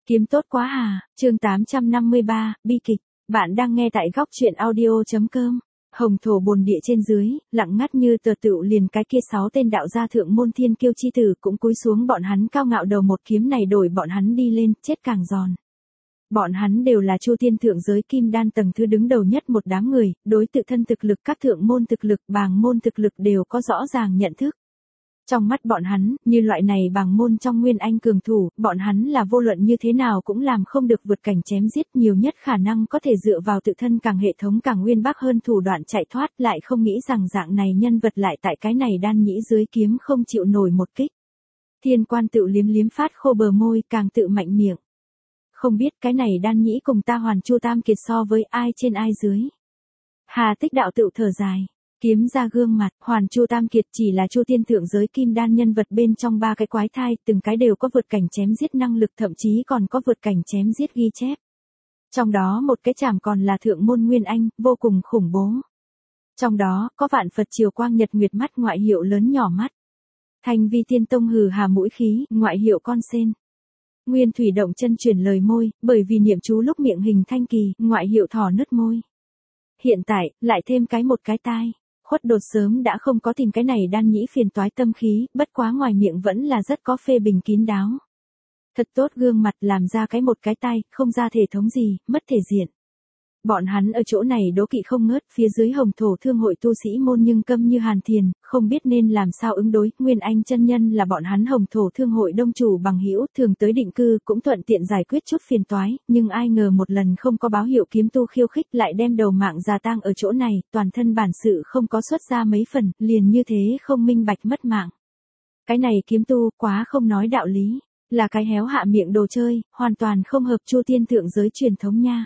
Kiếm tốt quá hà, chương 853, bi kịch. Bạn đang nghe tại góc truyện audio.com. Hồng thổ bồn địa trên dưới, lặng ngắt như tờ tựu liền cái kia 6 tên đạo gia thượng môn thiên kiêu chi tử cũng cúi xuống bọn hắn cao ngạo đầu một kiếm này đổi bọn hắn đi lên, chết càng giòn. Bọn hắn đều là Chu Tiên thượng giới kim đan tầng thứ đứng đầu nhất một đám người, đối tự thân thực lực các thượng môn thực lực, bàng môn thực lực đều có rõ ràng nhận thức. Trong mắt bọn hắn, như loại này bàng môn trong nguyên anh cường thủ, bọn hắn là vô luận như thế nào cũng làm không được vượt cảnh chém giết, nhiều nhất khả năng có thể dựa vào tự thân càng hệ thống càng nguyên bác hơn thủ đoạn chạy thoát, lại không nghĩ rằng dạng này nhân vật lại tại cái này đan nhĩ dưới kiếm không chịu nổi một kích. Thiên Quan tự liếm liếm phát khô bờ môi, càng tự mạnh miệng. Không biết cái này đan nhĩ cùng ta Hoàn Chu Tam Kiệt so với ai trên ai dưới. Hà Tích đạo tự thở dài. Kiếm ra gương mặt, Hoàn Chu Tam Kiệt chỉ là Chu Tiên thượng giới kim đan nhân vật bên trong 3 cái quái thai, từng cái đều có vượt cảnh chém giết năng lực, thậm chí còn có vượt cảnh chém giết ghi chép. Trong đó một cái chảm còn là thượng môn nguyên anh, vô cùng khủng bố. Trong đó có Vạn Phật Triều Quang Nhật Nguyệt mắt, ngoại hiệu lớn nhỏ mắt. Thanh Vi Tiên Tông hừ hà mũi khí, ngoại hiệu con sen. Nguyên Thủy Động chân chuyển lời môi, bởi vì niệm chú lúc miệng hình thanh kỳ, ngoại hiệu thỏ nứt môi. Hiện tại, lại thêm một cái tai. Khuất Đột sớm đã không có tìm cái này đan nhĩ phiền toái tâm khí, bất quá ngoài miệng vẫn là rất có phê bình kín đáo. Thật tốt gương mặt làm ra một cái tai, không ra thể thống gì, mất thể diện. Bọn hắn ở chỗ này đố kỵ không ngớt, phía dưới Hồng thổ thương hội tu sĩ môn nhưng câm như hàn thiền, không biết nên làm sao ứng đối. Nguyên Anh chân nhân là bọn hắn Hồng thổ thương hội đông chủ bằng hữu, thường tới định cư cũng thuận tiện giải quyết chút phiền toái, nhưng ai ngờ một lần không có báo hiệu kiếm tu khiêu khích lại đem đầu mạng già tang ở chỗ này, toàn thân bản sự không có xuất ra mấy phần, liền như thế không minh bạch mất mạng. Cái này kiếm tu quá không nói đạo lý, là cái héo hạ miệng đồ chơi, hoàn toàn không hợp Chu Tiên thượng giới truyền thống nha.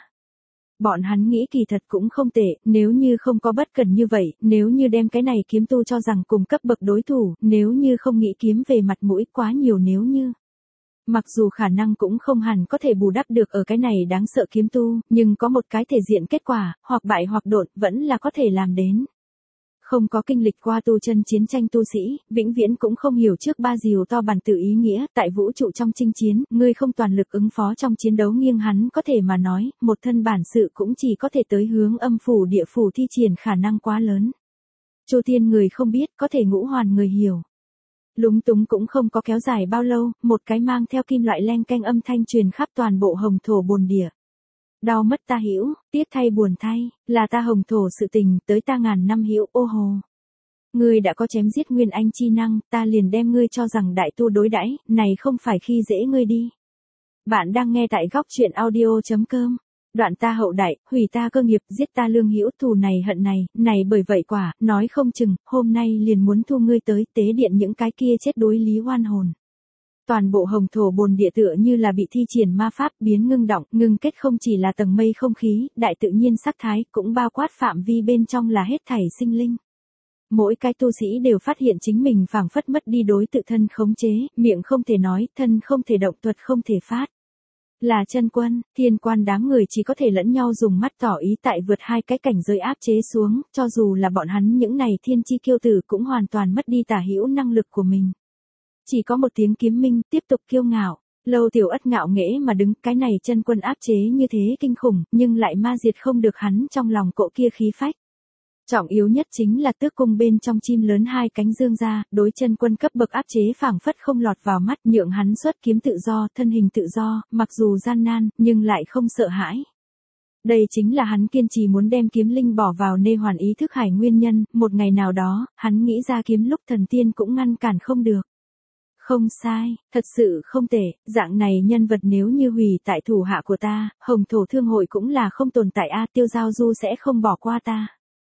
Bọn hắn nghĩ kỳ thật cũng không tệ, nếu như không có bất cẩn như vậy, nếu như đem cái này kiếm tu cho rằng cùng cấp bậc đối thủ, nếu như không nghĩ kiếm về mặt mũi quá nhiều nếu như. Mặc dù khả năng cũng không hẳn có thể bù đắp được ở cái này đáng sợ kiếm tu, nhưng có một cái thể diện kết quả, hoặc bại hoặc đột, vẫn là có thể làm đến. Không có kinh lịch qua tu chân chiến tranh tu sĩ, vĩnh viễn cũng không hiểu trước ba diều to bản tự ý nghĩa, tại vũ trụ trong chinh chiến, ngươi không toàn lực ứng phó trong chiến đấu nghiêng hắn có thể mà nói, một thân bản sự cũng chỉ có thể tới hướng âm phủ địa phủ thi triển khả năng quá lớn. Chu Tiên người không biết, có thể Ngũ Hoàn người hiểu. Lúng túng cũng không có kéo dài bao lâu, một cái mang theo kim loại leng keng âm thanh truyền khắp toàn bộ Hồng thổ bồn địa. Đau mất ta hữu, tiếc thay buồn thay, là ta Hồng thổ sự tình, tới ta ngàn năm hữu, ô hồ. Ngươi đã có chém giết nguyên anh chi năng, ta liền đem ngươi cho rằng đại tu đối đãi, này không phải khi dễ ngươi đi. Bạn đang nghe tại góc truyện audio.com. Đoạn ta hậu đại, hủy ta cơ nghiệp, giết ta lương hữu, thù này hận này bởi vậy quả, nói không chừng, hôm nay liền muốn thu ngươi tới tế điện những cái kia chết đối lý oan hồn. Toàn bộ Hồng thổ bồn địa tựa như là bị thi triển ma pháp biến ngưng động, ngưng kết không chỉ là tầng mây không khí, đại tự nhiên sắc thái, cũng bao quát phạm vi bên trong là hết thảy sinh linh. Mỗi cái tu sĩ đều phát hiện chính mình phảng phất mất đi đối tự thân khống chế, miệng không thể nói, thân không thể động, thuật không thể phát. Là chân quân, Thiên Quan đám người chỉ có thể lẫn nhau dùng mắt tỏ ý tại vượt hai cái cảnh giới áp chế xuống, cho dù là bọn hắn những này thiên chi kiêu tử cũng hoàn toàn mất đi tả hữu năng lực của mình. Chỉ có một tiếng kiếm minh, tiếp tục kiêu ngạo. Lâu Tiểu Ất ngạo nghễ mà đứng, cái này chân quân áp chế như thế kinh khủng, nhưng lại ma diệt không được hắn trong lòng cỗ kia khí phách. Trọng yếu nhất chính là tước cung bên trong chim lớn hai cánh dương ra, đối chân quân cấp bậc áp chế phảng phất không lọt vào mắt, nhượng hắn xuất kiếm tự do, thân hình tự do, mặc dù gian nan, nhưng lại không sợ hãi. Đây chính là hắn kiên trì muốn đem kiếm linh bỏ vào nê hoàn ý thức hải nguyên nhân, một ngày nào đó, hắn nghĩ ra kiếm lúc thần tiên cũng ngăn cản không được. Không sai, thật sự không tệ, dạng này nhân vật nếu như hủy tại thủ hạ của ta, Hồng thổ thương hội cũng là không tồn tại a, Tiêu Giao Du sẽ không bỏ qua ta.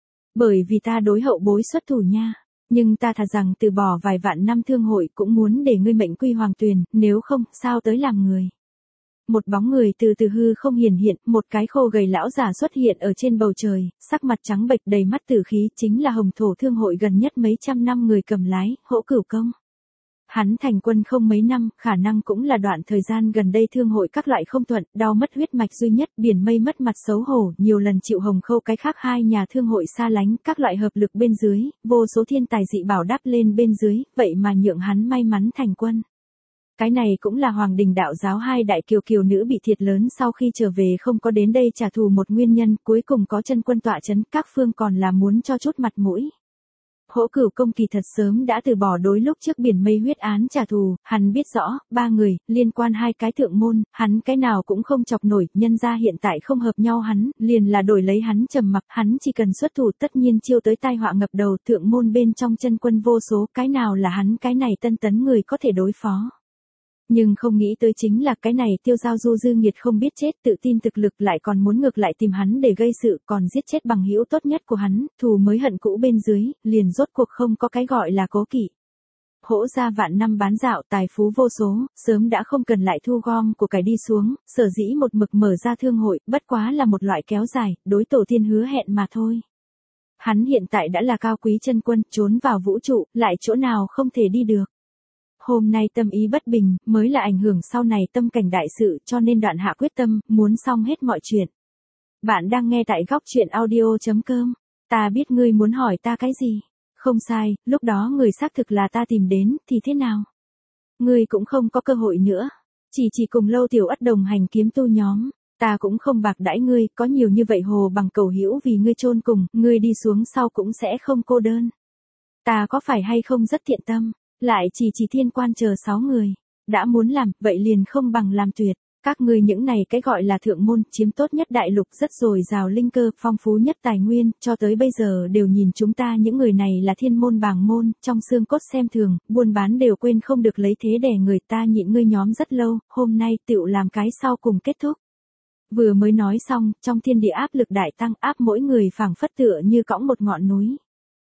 Bởi vì ta đối hậu bối xuất thủ nha, nhưng ta thà rằng từ bỏ vài vạn năm thương hội cũng muốn để ngươi mệnh quy hoàng tuyền, nếu không, sao tới làm người. Một bóng người từ từ hư không hiển hiện, một cái khô gầy lão giả xuất hiện ở trên bầu trời, sắc mặt trắng bệch đầy mắt tử khí, chính là Hồng thổ thương hội gần nhất mấy trăm năm người cầm lái, Hỗ Cửu Công. Hắn thành quân không mấy năm, khả năng cũng là đoạn thời gian gần đây thương hội các loại không thuận, đau mất huyết mạch duy nhất, biển mây mất mặt xấu hổ, nhiều lần chịu Hồng Khâu cái khác hai nhà thương hội xa lánh, các loại hợp lực bên dưới, vô số thiên tài dị bảo đáp lên bên dưới, vậy mà nhượng hắn may mắn thành quân. Cái này cũng là Hoàng Đình đạo giáo hai đại kiều kiều nữ bị thiệt lớn sau khi trở về không có đến đây trả thù một nguyên nhân, cuối cùng có chân quân tọa chấn, các phương còn là muốn cho chút mặt mũi. Hỗ Cửu Công kỳ thật sớm đã từ bỏ đối lúc trước biển mây huyết án trả thù, hắn biết rõ, ba người, liên quan hai cái thượng môn, hắn cái nào cũng không chọc nổi, nhân ra hiện tại không hợp nhau hắn, liền là đổi lấy hắn trầm mặc, hắn chỉ cần xuất thủ tất nhiên chiêu tới tai họa ngập đầu, thượng môn bên trong chân quân vô số, cái nào là hắn cái này tân tấn người có thể đối phó. Nhưng không nghĩ tới chính là cái này Tiêu Giao Du dư nghiệt không biết chết, tự tin thực lực lại còn muốn ngược lại tìm hắn để gây sự, còn giết chết bằng hữu tốt nhất của hắn, thù mới hận cũ bên dưới, liền rốt cuộc không có cái gọi là cố kỵ. Hỗ ra vạn năm bán dạo tài phú vô số, sớm đã không cần lại thu gom của cải đi xuống, sở dĩ một mực mở ra thương hội, bất quá là một loại kéo dài, đối tổ tiên hứa hẹn mà thôi. Hắn hiện tại đã là cao quý chân quân, trốn vào vũ trụ, lại chỗ nào không thể đi được. Hôm nay tâm ý bất bình, mới là ảnh hưởng sau này tâm cảnh đại sự, cho nên đoạn hạ quyết tâm, muốn xong hết mọi chuyện. Bạn đang nghe tại góc truyện audio.com. Ta biết ngươi muốn hỏi ta cái gì. Không sai, lúc đó người xác thực là ta tìm đến, thì thế nào? Ngươi cũng không có cơ hội nữa. Chỉ cùng Lâu Tiểu Ất đồng hành kiếm tu nhóm. Ta cũng không bạc đãi ngươi, có nhiều như vậy hồ bằng cầu hữu vì ngươi chôn cùng, ngươi đi xuống sau cũng sẽ không cô đơn. Ta có phải hay không rất thiện tâm? Lại chỉ thiên quan chờ 6 người. Đã muốn làm, vậy liền không bằng làm tuyệt. Các ngươi những này cái gọi là thượng môn, chiếm tốt nhất đại lục rất dồi dào linh cơ, phong phú nhất tài nguyên, cho tới bây giờ đều nhìn chúng ta những người này là thiên môn bảng môn, trong xương cốt xem thường, buôn bán đều quên không được lấy thế đè người ta nhịn ngươi nhóm rất lâu, hôm nay tựu làm cái sau cùng kết thúc. Vừa mới nói xong, trong thiên địa áp lực đại tăng áp mỗi người phảng phất tựa như cõng một ngọn núi.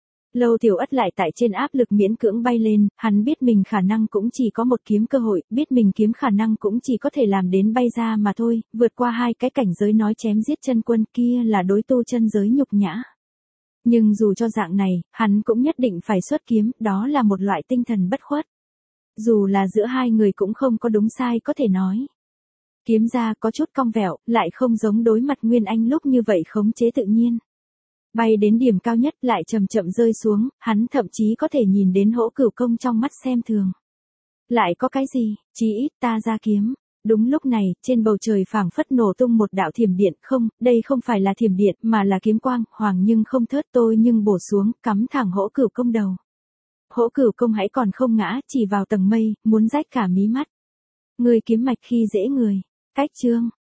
Lâu Tiểu Ất lại tại trên áp lực miễn cưỡng bay lên, hắn biết mình khả năng cũng chỉ có một kiếm cơ hội, biết mình kiếm khả năng cũng chỉ có thể làm đến bay ra mà thôi, vượt qua hai cái cảnh giới nói chém giết chân quân kia là đối tu chân giới nhục nhã. Nhưng dù cho dạng này, hắn cũng nhất định phải xuất kiếm, đó là một loại tinh thần bất khuất. Dù là giữa hai người cũng không có đúng sai có thể nói. Kiếm ra có chút cong vẹo, lại không giống đối mặt Nguyên Anh lúc như vậy khống chế tự nhiên. Bay đến điểm cao nhất lại chậm chậm rơi xuống, hắn thậm chí có thể nhìn đến Hỗ Cửu Công trong mắt xem thường. Lại có cái gì, chí ít ta ra kiếm. Đúng lúc này, trên bầu trời phảng phất nổ tung một đạo thiểm điện, không, đây không phải là thiểm điện mà là kiếm quang, hoàng nhưng không thớt tôi nhưng bổ xuống, cắm thẳng Hỗ Cửu Công đầu. Hỗ Cửu Công hãy còn không ngã, chỉ vào tầng mây, muốn rách cả mí mắt. Người kiếm mạch khi dễ người. Cách chương.